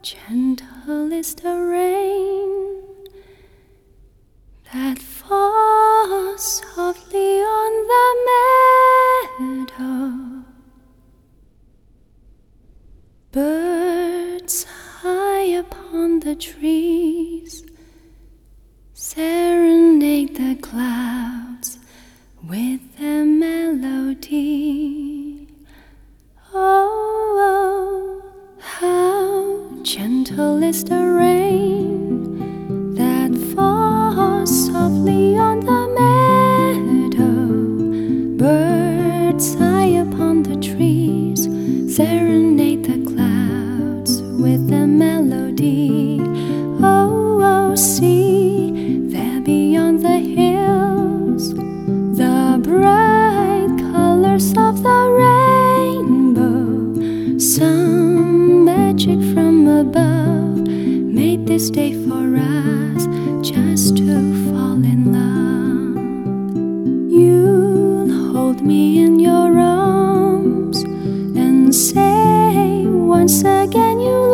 Gentle is the rain that falls softly on the meadow. Birds high upon the trees serenade the clouds with their melody. Oh, how gentle is the rain that falls softly on the meadow. Birds high upon the trees serenade the clouds with their melody. Oh, see there beyond the hills the bright colors of the rainbow. Some magic from above made this day for us just to fall in love. You'll hold me in your arms and say once again you